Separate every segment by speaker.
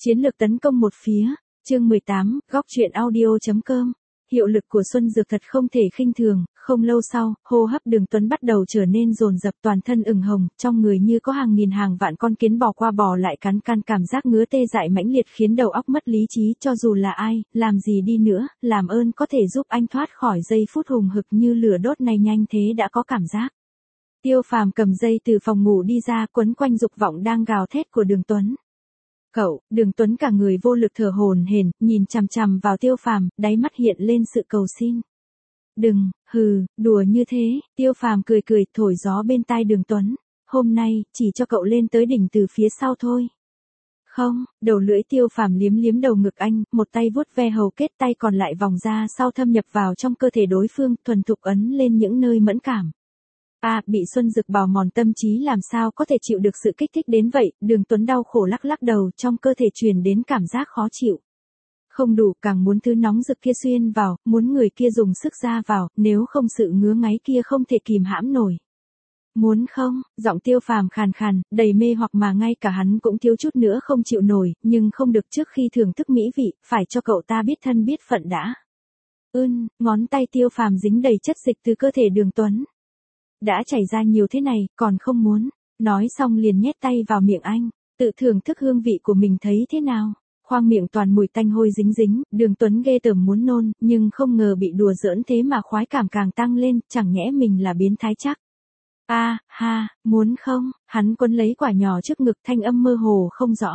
Speaker 1: Chiến lược tấn công một phía, chương 18, góc truyện audio.com. Hiệu lực của Xuân Dược thật không thể khinh thường, không lâu sau, hô hấp Đường Tuấn bắt đầu trở nên dồn dập, toàn thân ửng hồng, trong người như có hàng nghìn hàng vạn con kiến bò qua bò lại cắn, cảm giác ngứa tê dại mãnh liệt khiến đầu óc mất lý trí, cho dù là ai, làm gì đi nữa, làm ơn có thể giúp anh thoát khỏi giây phút hùng hực như lửa đốt này nhanh thế đã có cảm giác. Tiêu Phàm cầm dây từ phòng ngủ đi ra, quấn quanh dục vọng đang gào thét của Đường Tuấn. Cậu, Đường Tuấn cả người vô lực thở hổn hển, nhìn chằm chằm vào Tiêu Phàm, đáy mắt hiện lên sự cầu xin. Đừng, đùa như thế, Tiêu Phàm cười cười, thổi gió bên tai Đường Tuấn. Hôm nay, chỉ cho cậu lên tới đỉnh từ phía sau thôi. Không, đầu lưỡi Tiêu Phàm liếm liếm đầu ngực anh, một tay vuốt ve hầu kết, tay còn lại vòng ra sau thâm nhập vào trong cơ thể đối phương, thuần thục ấn lên những nơi mẫn cảm. Bị Xuân Dực bào mòn tâm trí làm sao có thể chịu được sự kích thích đến vậy, Đường Tuấn đau khổ lắc lắc đầu, trong cơ thể truyền đến cảm giác khó chịu. Không đủ, càng muốn thứ nóng rực kia xuyên vào, muốn người kia dùng sức ra vào, nếu không sự ngứa ngáy kia không thể kìm hãm nổi. Muốn không, giọng Tiêu Phàm khàn khàn, đầy mê hoặc mà ngay cả hắn cũng thiếu chút nữa không chịu nổi, nhưng không được, trước khi thưởng thức mỹ vị, phải cho cậu ta biết thân biết phận đã. Ngón tay Tiêu Phàm dính đầy chất dịch từ cơ thể Đường Tuấn. Đã chảy ra nhiều thế này, còn không muốn. Nói xong liền nhét tay vào miệng anh, tự thưởng thức hương vị của mình thấy thế nào. Khoang miệng toàn mùi tanh hôi dính dính, Đường Tuấn ghê tởm muốn nôn, nhưng không ngờ bị đùa giỡn thế mà khoái cảm càng tăng lên, chẳng nhẽ mình là biến thái chắc. Muốn không, hắn quấn lấy quả nhỏ trước ngực, thanh âm mơ hồ không rõ.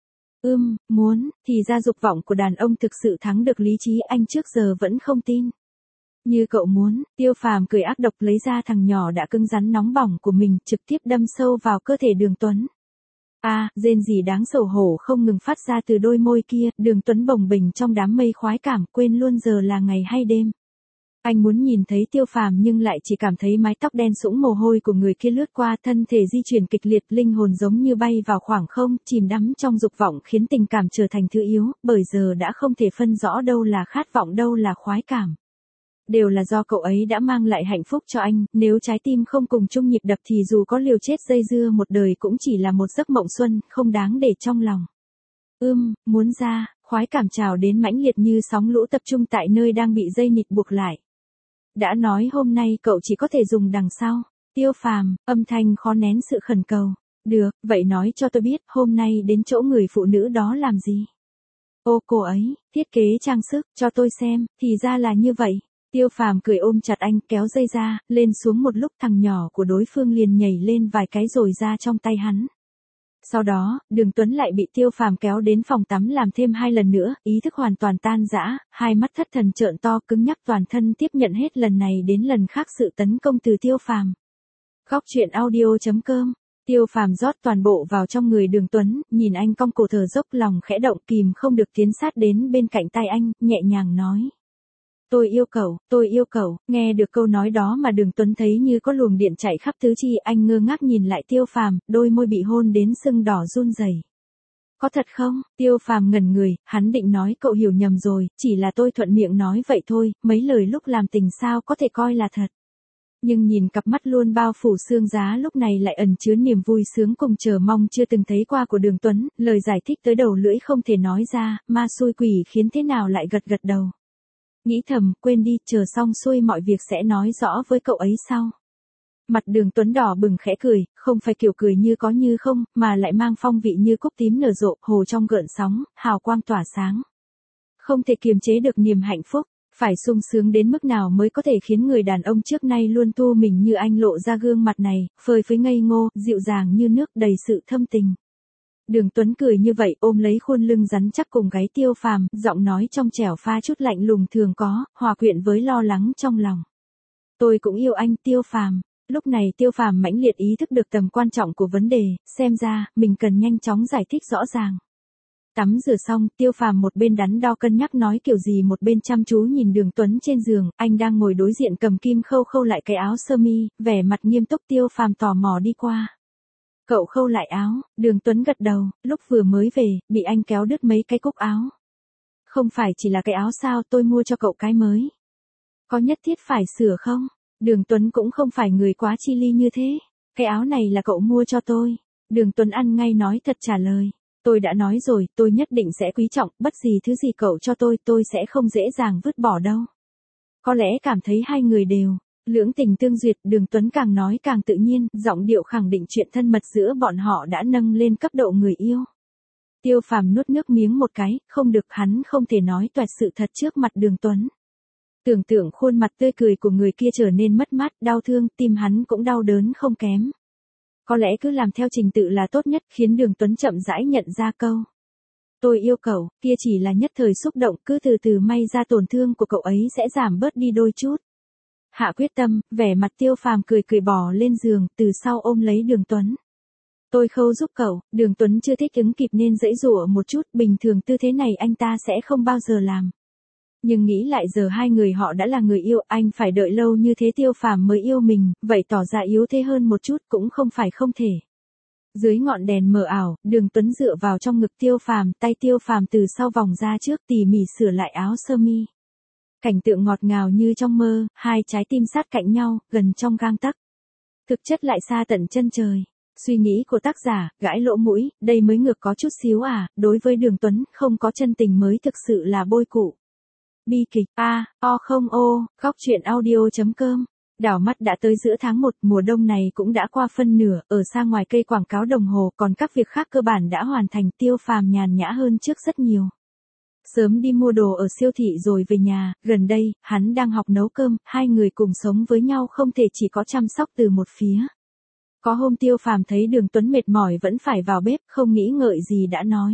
Speaker 1: Muốn, thì ra dục vọng của đàn ông thực sự thắng được lý trí, anh trước giờ vẫn không tin. Như cậu muốn, Tiêu Phàm cười ác độc lấy ra thằng nhỏ đã cứng rắn nóng bỏng của mình, trực tiếp đâm sâu vào cơ thể Đường Tuấn. Rên rỉ đáng xấu hổ không ngừng phát ra từ đôi môi kia, Đường Tuấn bồng bềnh trong đám mây khoái cảm, quên luôn giờ là ngày hay đêm. Anh muốn nhìn thấy Tiêu Phàm nhưng lại chỉ cảm thấy mái tóc đen sũng mồ hôi của người kia lướt qua, thân thể di chuyển kịch liệt, linh hồn giống như bay vào khoảng không, chìm đắm trong dục vọng khiến tình cảm trở thành thứ yếu, bởi giờ đã không thể phân rõ đâu là khát vọng đâu là khoái cảm. Đều là do cậu ấy đã mang lại hạnh phúc cho anh, nếu trái tim không cùng chung nhịp đập thì dù có liều chết dây dưa một đời cũng chỉ là một giấc mộng xuân, không đáng để trong lòng. Muốn ra, khoái cảm trào đến mãnh liệt như sóng lũ tập trung tại nơi đang bị dây nịt buộc lại. Đã nói hôm nay cậu chỉ có thể dùng đằng sau. Tiêu Phàm, âm thanh khó nén sự khẩn cầu. Được, vậy nói cho tôi biết, hôm nay đến chỗ người phụ nữ đó làm gì? Cô ấy, thiết kế trang sức, cho tôi xem, thì ra là như vậy. Tiêu Phàm cười ôm chặt anh, kéo dây ra, lên xuống một lúc thằng nhỏ của đối phương liền nhảy lên vài cái rồi ra trong tay hắn. Sau đó, Đường Tuấn lại bị Tiêu Phàm kéo đến phòng tắm làm thêm 2 lần nữa, ý thức hoàn toàn tan rã, hai mắt thất thần trợn to, cứng nhắc toàn thân tiếp nhận hết lần này đến lần khác sự tấn công từ Tiêu Phàm. Góc truyện audio.com. Tiêu Phàm rót toàn bộ vào trong người Đường Tuấn, nhìn anh cong cổ thở dốc, lòng khẽ động, kìm không được tiến sát đến bên cạnh tay anh, nhẹ nhàng nói. Tôi yêu cậu, nghe được câu nói đó mà Đường Tuấn thấy như có luồng điện chạy khắp tứ chi, anh ngơ ngác nhìn lại Tiêu Phàm, đôi môi bị hôn đến sưng đỏ run rẩy. Có thật không? Tiêu Phàm ngẩn người, hắn định nói cậu hiểu nhầm rồi, chỉ là tôi thuận miệng nói vậy thôi, mấy lời lúc làm tình sao có thể coi là thật. Nhưng nhìn cặp mắt luôn bao phủ xương giá lúc này lại ẩn chứa niềm vui sướng cùng chờ mong chưa từng thấy qua của Đường Tuấn, lời giải thích tới đầu lưỡi không thể nói ra, ma xui quỷ khiến thế nào lại gật đầu. Nghĩ thầm, quên đi, chờ xong xuôi mọi việc sẽ nói rõ với cậu ấy sau. Mặt Đường Tuấn đỏ bừng khẽ cười, không phải kiểu cười như có như không, mà lại mang phong vị như cúc tím nở rộ, hồ trong gợn sóng, hào quang tỏa sáng. Không thể kiềm chế được niềm hạnh phúc, phải sung sướng đến mức nào mới có thể khiến người đàn ông trước nay luôn thu mình như anh lộ ra gương mặt này, phơi phới ngây ngô, dịu dàng như nước, đầy sự thâm tình. Đường Tuấn cười như vậy, ôm lấy khuôn lưng rắn chắc cùng gáy Tiêu Phàm, giọng nói trong trẻo pha chút lạnh lùng thường có, hòa quyện với lo lắng trong lòng. Tôi cũng yêu anh, Tiêu Phàm. Lúc này Tiêu Phàm mãnh liệt ý thức được tầm quan trọng của vấn đề, xem ra, mình cần nhanh chóng giải thích rõ ràng. Tắm rửa xong, Tiêu Phàm một bên đắn đo cân nhắc nói kiểu gì một bên chăm chú nhìn Đường Tuấn trên giường, anh đang ngồi đối diện cầm kim khâu lại cái áo sơ mi, vẻ mặt nghiêm túc. Tiêu Phàm tò mò đi qua. Cậu khâu lại áo, Đường Tuấn gật đầu, lúc vừa mới về, bị anh kéo đứt mấy cái cúc áo. Không phải chỉ là cái áo sao, tôi mua cho cậu cái mới. Có nhất thiết phải sửa không? Đường Tuấn cũng không phải người quá chi ly như thế. Cái áo này là cậu mua cho tôi. Đường Tuấn ăn ngay nói thật trả lời. Tôi đã nói rồi, tôi nhất định sẽ quý trọng, bất gì thứ gì cậu cho tôi sẽ không dễ dàng vứt bỏ đâu. Có lẽ cảm thấy hai người đều lưỡng tình tương duyệt, Đường Tuấn càng nói càng tự nhiên, giọng điệu khẳng định chuyện thân mật giữa bọn họ đã nâng lên cấp độ người yêu. Tiêu Phàm nuốt nước miếng một cái, không được, hắn không thể nói toẹt sự thật trước mặt Đường Tuấn. Tưởng tượng khuôn mặt tươi cười của người kia trở nên mất mát, đau thương, tim hắn cũng đau đớn không kém. Có lẽ cứ làm theo trình tự là tốt nhất, khiến Đường Tuấn chậm rãi nhận ra câu. Tôi yêu cậu, kia chỉ là nhất thời xúc động, cứ từ từ may ra tổn thương của cậu ấy sẽ giảm bớt đi đôi chút. Hạ quyết tâm, vẻ mặt Tiêu Phàm cười cười bò lên giường, từ sau ôm lấy Đường Tuấn. Tôi khâu giúp cậu, Đường Tuấn chưa thích ứng kịp nên giãy giụa một chút, bình thường tư thế này anh ta sẽ không bao giờ làm. Nhưng nghĩ lại giờ hai người họ đã là người yêu, anh phải đợi lâu như thế Tiêu Phàm mới yêu mình, vậy tỏ ra yếu thế hơn một chút cũng không phải không thể. Dưới ngọn đèn mờ ảo, Đường Tuấn dựa vào trong ngực Tiêu Phàm, tay Tiêu Phàm từ sau vòng ra trước tỉ mỉ sửa lại áo sơ mi. Cảnh tượng ngọt ngào như trong mơ, hai trái tim sát cạnh nhau, gần trong gang tấc. Thực chất lại xa tận chân trời. Suy nghĩ của tác giả, gãi lỗ mũi, đây mới ngược có chút xíu à, đối với Đường Tuấn, không có chân tình mới thực sự là bôi cụ. Bi kịch, góc truyện audio.com. Đảo mắt đã tới giữa tháng 1, mùa đông này cũng đã qua phân nửa, ở xa ngoài cây quảng cáo đồng hồ, còn các việc khác cơ bản đã hoàn thành, Tiêu Phàm nhàn nhã hơn trước rất nhiều. Sớm đi mua đồ ở siêu thị rồi về nhà, gần đây, hắn đang học nấu cơm, hai người cùng sống với nhau không thể chỉ có chăm sóc từ một phía. Có hôm Tiêu Phàm thấy Đường Tuấn mệt mỏi vẫn phải vào bếp, không nghĩ ngợi gì đã nói.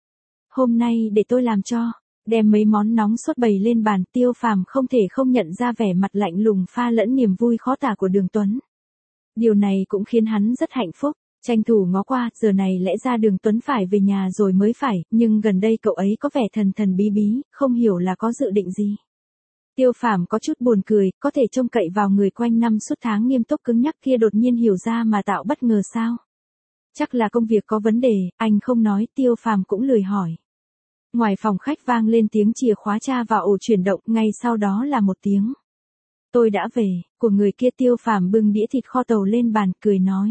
Speaker 1: Hôm nay để tôi làm cho. Đem mấy món nóng sốt bày lên bàn, Tiêu Phàm không thể không nhận ra vẻ mặt lạnh lùng pha lẫn niềm vui khó tả của Đường Tuấn. Điều này cũng khiến hắn rất hạnh phúc, tranh thủ ngó qua, giờ này lẽ ra Đường Tuấn phải về nhà rồi mới phải, nhưng gần đây cậu ấy có vẻ thần thần bí bí, không hiểu là có dự định gì. Tiêu Phàm có chút buồn cười, có thể trông cậy vào người quanh năm suốt tháng nghiêm túc cứng nhắc kia đột nhiên hiểu ra mà tạo bất ngờ sao? Chắc là công việc có vấn đề, anh không nói, Tiêu Phàm cũng lười hỏi. Ngoài phòng khách vang lên tiếng chìa khóa tra vào ổ chuyển động, ngay sau đó là một tiếng. Tôi đã về, của người kia. Tiêu Phàm bưng đĩa thịt kho tàu lên bàn, cười nói.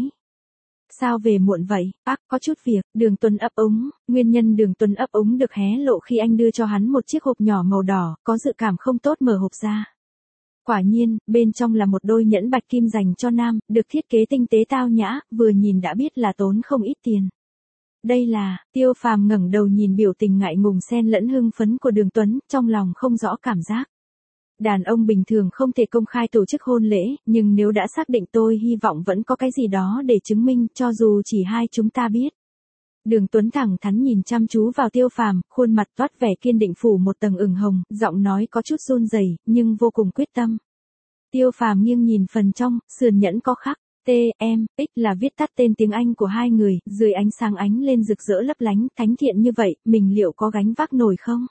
Speaker 1: Sao về muộn vậy? Có chút việc. Đường Tuấn ấp úng. Nguyên nhân Đường Tuấn ấp úng được hé lộ khi anh đưa cho hắn một chiếc hộp nhỏ màu đỏ, có dự cảm không tốt mở hộp ra. Quả nhiên, bên trong là một đôi nhẫn bạch kim dành cho nam, được thiết kế tinh tế tao nhã, vừa nhìn đã biết là tốn không ít tiền. Đây là, Tiêu Phàm ngẩng đầu nhìn biểu tình ngại ngùng xen lẫn hưng phấn của Đường Tuấn, trong lòng không rõ cảm giác. Đàn ông bình thường không thể công khai tổ chức hôn lễ, nhưng nếu đã xác định tôi hy vọng vẫn có cái gì đó để chứng minh, cho dù chỉ hai chúng ta biết. Đường Tuấn thẳng thắn nhìn chăm chú vào Tiêu Phàm, khuôn mặt toát vẻ kiên định phủ một tầng ửng hồng, giọng nói có chút run rẩy, nhưng vô cùng quyết tâm. Tiêu Phàm nghiêng nhìn phần trong, sườn nhẫn có khắc TMX là viết tắt tên tiếng Anh của hai người, dưới ánh sáng ánh lên rực rỡ lấp lánh, thánh thiện như vậy, mình liệu có gánh vác nổi không?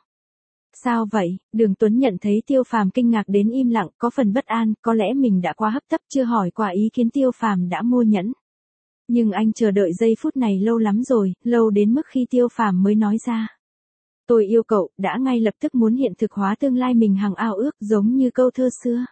Speaker 1: Sao vậy? Đường Tuấn nhận thấy Tiêu Phàm kinh ngạc đến im lặng, có phần bất an, có lẽ mình đã quá hấp tấp chưa hỏi qua ý kiến Tiêu Phàm đã mua nhẫn. Nhưng anh chờ đợi giây phút này lâu lắm rồi, lâu đến mức khi Tiêu Phàm mới nói ra. Tôi yêu cậu, đã ngay lập tức muốn hiện thực hóa tương lai mình hằng ao ước, giống như câu thơ xưa.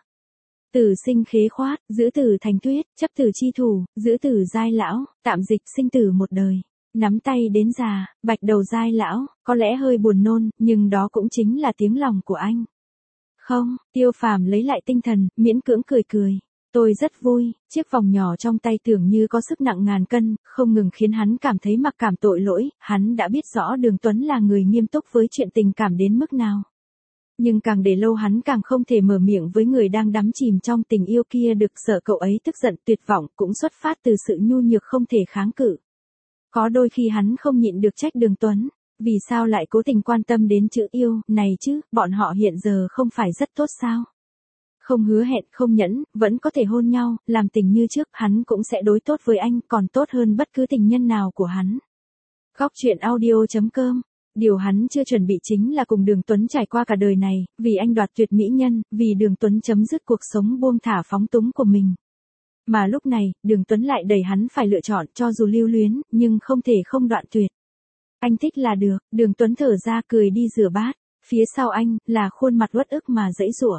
Speaker 1: Tử sinh khế khoát, giữ tử thành tuyết, chấp tử chi thủ, giữ tử giai lão, tạm dịch sinh tử một đời. Nắm tay đến già, bạch đầu giai lão, có lẽ hơi buồn nôn, nhưng đó cũng chính là tiếng lòng của anh. Không, Tiêu Phàm lấy lại tinh thần, miễn cưỡng cười cười. Tôi rất vui, chiếc vòng nhỏ trong tay tưởng như có sức nặng ngàn cân, không ngừng khiến hắn cảm thấy mặc cảm tội lỗi, hắn đã biết rõ Đường Tuấn là người nghiêm túc với chuyện tình cảm đến mức nào. Nhưng càng để lâu hắn càng không thể mở miệng với người đang đắm chìm trong tình yêu kia được, sợ cậu ấy tức giận tuyệt vọng cũng xuất phát từ sự nhu nhược không thể kháng cự. Có đôi khi hắn không nhịn được trách Đường Tuấn, vì sao lại cố tình quan tâm đến chữ yêu, này chứ, bọn họ hiện giờ không phải rất tốt sao? Không hứa hẹn, không nhẫn, vẫn có thể hôn nhau, làm tình như trước, hắn cũng sẽ đối tốt với anh, còn tốt hơn bất cứ tình nhân nào của hắn. Góc truyện audio.com. Điều hắn chưa chuẩn bị chính là cùng Đường Tuấn trải qua cả đời này, vì anh đoạt tuyệt mỹ nhân, vì Đường Tuấn chấm dứt cuộc sống buông thả phóng túng của mình. Mà lúc này, Đường Tuấn lại đẩy hắn phải lựa chọn, cho dù lưu luyến, nhưng không thể không đoạn tuyệt. Anh thích là được, Đường Tuấn thở ra cười đi rửa bát, phía sau anh, là khuôn mặt uất ức mà giãy giụa.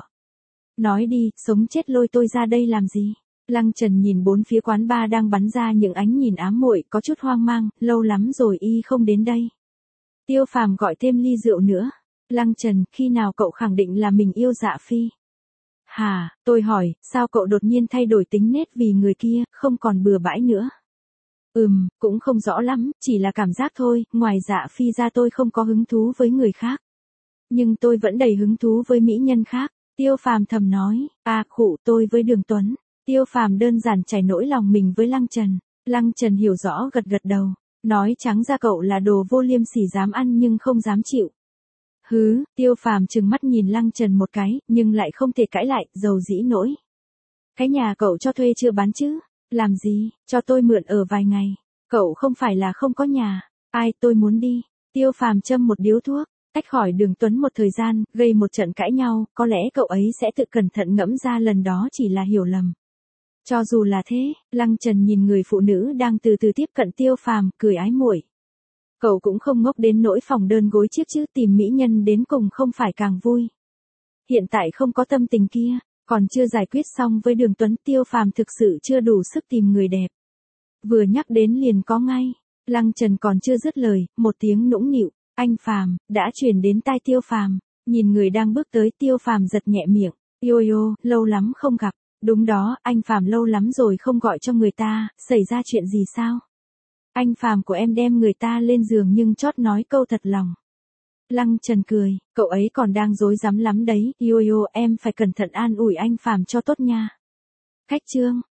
Speaker 1: Nói đi, sống chết lôi tôi ra đây làm gì? Lăng Trần nhìn bốn phía quán bar đang bắn ra những ánh nhìn ám muội, có chút hoang mang, lâu lắm rồi y không đến đây. Tiêu Phàm gọi thêm ly rượu nữa. Lăng Trần, khi nào cậu khẳng định là mình yêu Dạ Phi? Hả, tôi hỏi, sao cậu đột nhiên thay đổi tính nết vì người kia, không còn bừa bãi nữa? Cũng không rõ lắm, chỉ là cảm giác thôi, ngoài Dạ Phi ra tôi không có hứng thú với người khác. Nhưng tôi vẫn đầy hứng thú với mỹ nhân khác. Tiêu Phàm thầm nói, khụ tôi với Đường Tuấn. Tiêu Phàm đơn giản trải nỗi lòng mình với Lăng Trần. Lăng Trần hiểu rõ gật gật đầu. Nói trắng ra cậu là đồ vô liêm sỉ dám ăn nhưng không dám chịu. Hứ, Tiêu Phàm trừng mắt nhìn Lăng Trần một cái, nhưng lại không thể cãi lại, dầu dĩ nỗi. Cái nhà cậu cho thuê chưa bán chứ? Làm gì, cho tôi mượn ở vài ngày. Cậu không phải là không có nhà. Ai, tôi muốn đi. Tiêu Phàm châm một điếu thuốc, tách khỏi Đường Tuấn một thời gian, gây một trận cãi nhau, có lẽ cậu ấy sẽ tự cẩn thận ngẫm ra lần đó chỉ là hiểu lầm. Cho dù là thế, Lăng Trần nhìn người phụ nữ đang từ từ tiếp cận Tiêu Phàm, cười ái muội. Cậu cũng không ngốc đến nỗi phòng đơn gối chiếc chứ, tìm mỹ nhân đến cùng không phải càng vui. Hiện tại không có tâm tình kia, còn chưa giải quyết xong với Đường Tuấn, Tiêu Phàm thực sự chưa đủ sức tìm người đẹp. Vừa nhắc đến liền có ngay. Lăng Trần còn chưa dứt lời, một tiếng nũng nịu, anh Phàm, đã truyền đến tai Tiêu Phàm. Nhìn người đang bước tới, Tiêu Phàm giật nhẹ miệng. Yo, lâu lắm không gặp. Đúng đó, anh Phàm lâu lắm rồi không gọi cho người ta, xảy ra chuyện gì sao? Anh Phàm của em đem người ta lên giường nhưng chót nói câu thật lòng. Lăng Trần cười, cậu ấy còn đang rối rắm lắm đấy. Yo, em phải cẩn thận an ủi anh Phàm cho tốt nha. Khách trương,